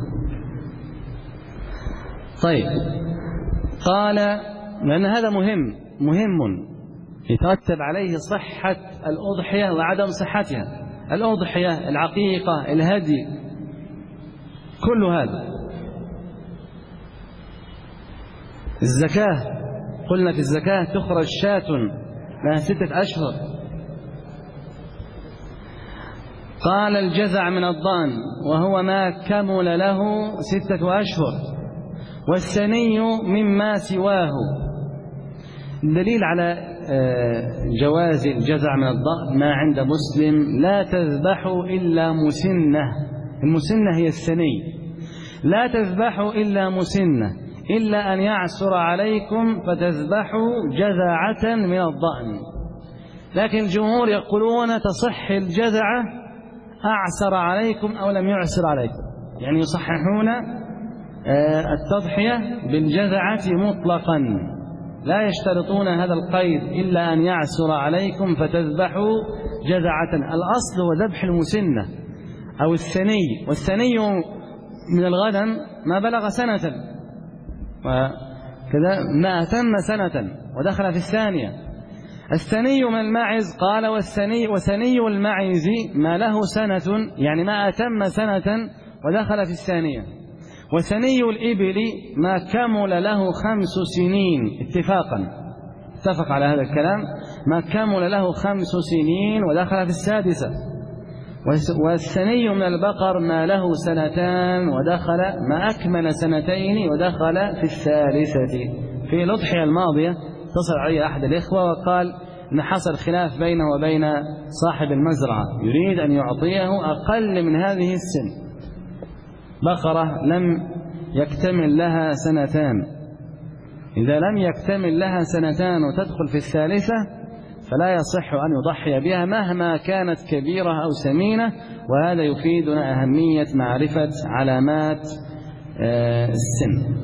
طيب، قال: لأن هذا مهم يترتب عليه صحة الأضحية وعدم صحتها. الأضحية، العقيقة، الهدي، كل هذا. الزكاة، قلنا في الزكاة تخرج شاة لها 6 أشهر. قال: الجذع من الضأن وهو ما كمل له 6 أشهر، والثني مما سواه. الدليل على جواز الجذع من الضأن ما عند مسلم: لا تذبحوا إلا مسنة. المسنة هي الثني. لا تذبحوا إلا مسنة إلا أن يعسر عليكم فتذبحوا جذعة من الضأن. لكن الجمهور يقولون تصح الجذعة أعسر عليكم أو لم يعسر عليكم، يعني يصححون التضحية بالجذعة مطلقا، لا يشترطون هذا القيد إلا أن يعسر عليكم فتذبحوا جذعة. الأصل هو ذبح المسنة أو الثني، والثني من الغنم ما بلغ سنة، وكذا ما أتم سنة ودخل في الثانية. الثني من الماعز قال وثني الماعز ما له سنة، يعني ما أتم سنة ودخل في الثانية. وثني الإبل ما كمل له 5 سنين اتفاقا، اتفق على هذا الكلام، ما كمل له 5 سنين ودخل في السادسة. والثني من البقر ما له 2 ودخل، ما أكمل 2 ودخل في الثالثة. في الأضحية الماضية اتصل علي أحد الإخوة وقال إن حصل خلاف بينه وبين صاحب المزرعة، يريد أن يعطيه أقل من هذه السن، بقرة لم يكتمل لها 2. إذا لم يكتمل لها 2 وتدخل في الثالثة فلا يصح أن يضحي بها مهما كانت كبيرة أو سمينة. وهذا يفيدنا أهمية معرفة علامات السن.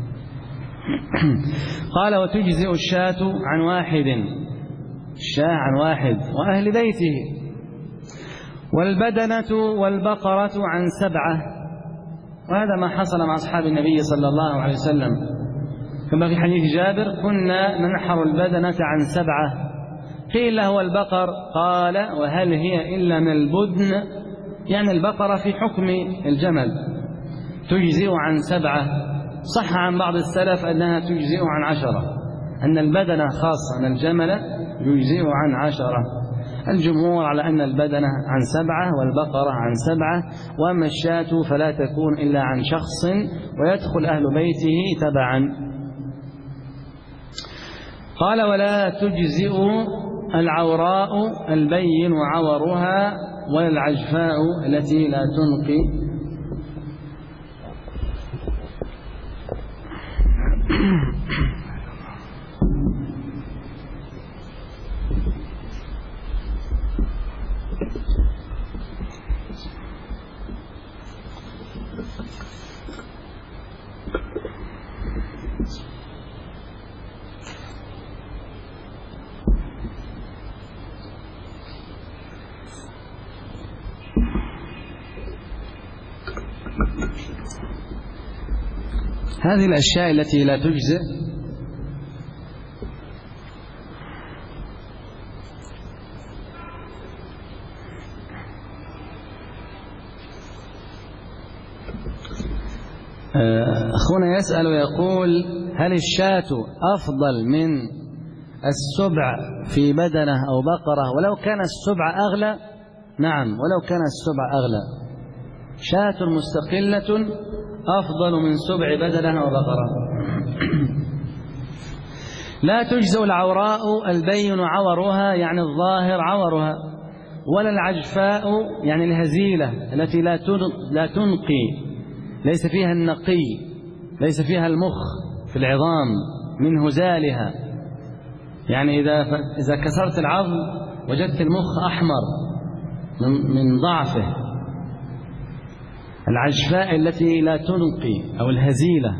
قال وتجزئ الشاة عن واحد، الشاة عن واحد وأهل بيته، والبدنة والبقرة عن 7. وهذا ما حصل مع أصحاب النبي صلى الله عليه وسلم، كما في حديث جابر كنا ننحر البدنة عن 7. قيل له البقر، قال وهل هي إلا من البدن، يعني البقرة في حكم الجمل، تجزئ عن 7. صح عن بعض السلف أنها تجزئ عن 10، أن البدنة خاصة، أن الجمل يجزئ عن 10. الجمهور على أن البدنة عن 7 والبقرة عن 7، وأما الشاة فلا تكون إلا عن شخص ويدخل أهل بيته تبعا. قال ولا تجزئ العوراء البين عورها ولا العجفاء التي لا تنقي. هذه الأشياء التي لا تجزئ أخونا يسأل ويقول هل الشاة أفضل من السبع في بدنة أو بقرة ولو كان السبع أغلى؟ نعم، ولو كان السبع أغلى. شاة مستقلة أفضل من سبع بدنة وبقرة. لا تجزئ العوراء البين عورها، يعني الظاهر عورها، ولا العجفاء يعني الهزيلة التي لا تنقي، ليس فيها النقي، ليس فيها المخ في العظام من هزالها، يعني إذا كسرت العظم وجدت المخ أحمر من ضعفه. العجفاء التي لا تنقي أو الهزيلة.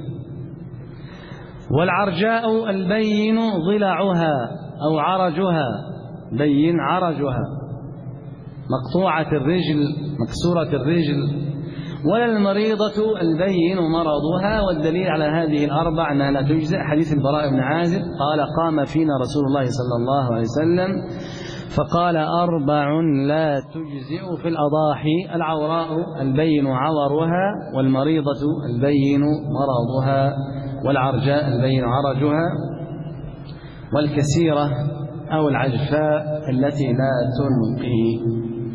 والعرجاء البين ضلعها أو عرجها، بين عرجها، مقطوعة الرجل، مكسورة الرجل. ولا المريضة البين مرضها. والدليل على هذه الأربع أنها لا تجزئ حديث البراء بن عازب قال قام فينا رسول الله صلى الله عليه وسلم فقال 4 لا تجزئ في الأضاحي: العوراء البين عورها، والمريضة البين مرضها، والعرجاء البين عرجها، والكسيرة أو العجفاء التي لا تنقي.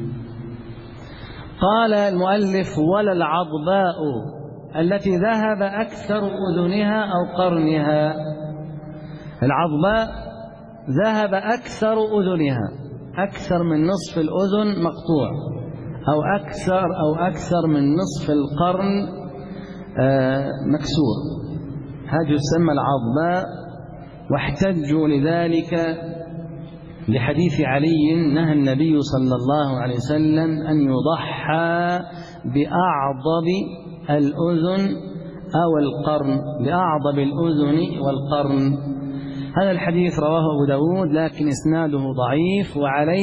قال المؤلف: ولا العضباء التي ذهب أكثر أذنها أو قرنها. العضباء ذهب أكثر أذنها، أكثر من نصف الأذن مقطوع، أو أكثر من نصف القرن مكسور، هذه تسمى العضباء. واحتجوا لذلك لحديث علي: نهى النبي صلى الله عليه وسلم أن يضحى بأعضب الأذن أو القرن، بأعضب الأذن والقرن. هذا الحديث رواه أبو داود لكن إسناده ضعيف،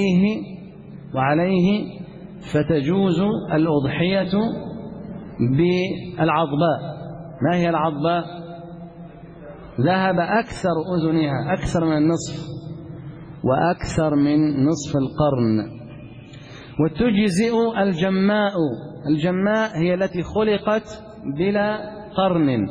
وعليه فتجوز الأضحية بالعضباء. ما هي العضباء؟ ذهب أكثر أذنها، أكثر من النصف، وأكثر من نصف القرن. وتجزئ الجماء. الجماء هي التي خلقت بلا قرن،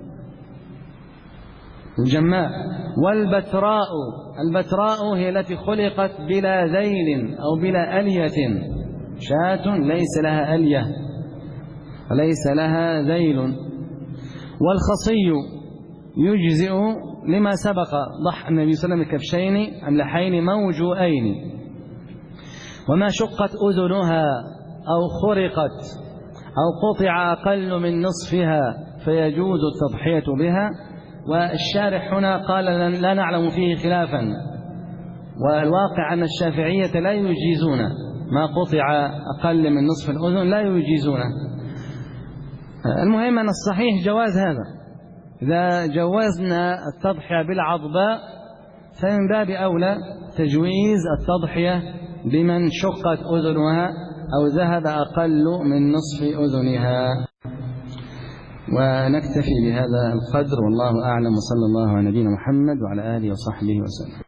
الجماء. والبتراء، البتراء هي التي خلقت بلا ذيل أو بلا ألية، شاة ليس لها ألية وليس لها ذيل. والخصي يجزئ لما سبق، ضحى النبي صلى الله عليه وسلم كبشين أملحين موجوئين. وما شقت أذنها أو خرقت أو قطع أقل من نصفها فيجوز التضحية بها. والشارح هنا قال لا نعلم فيه خلافا، والواقع أن الشافعية لا يجيزون ما قطع أقل من نصف الأذن، لا يجيزونه. المهم أن الصحيح جواز هذا. إذا جوزنا التضحية بالعضباء فمن باب أولى تجويز التضحية بمن شقت أذنها أو ذهب أقل من نصف أذنها. ونكتفي بهذا القدر، والله أعلم، وصلى الله على نبينا محمد وعلى آله وصحبه وسلم.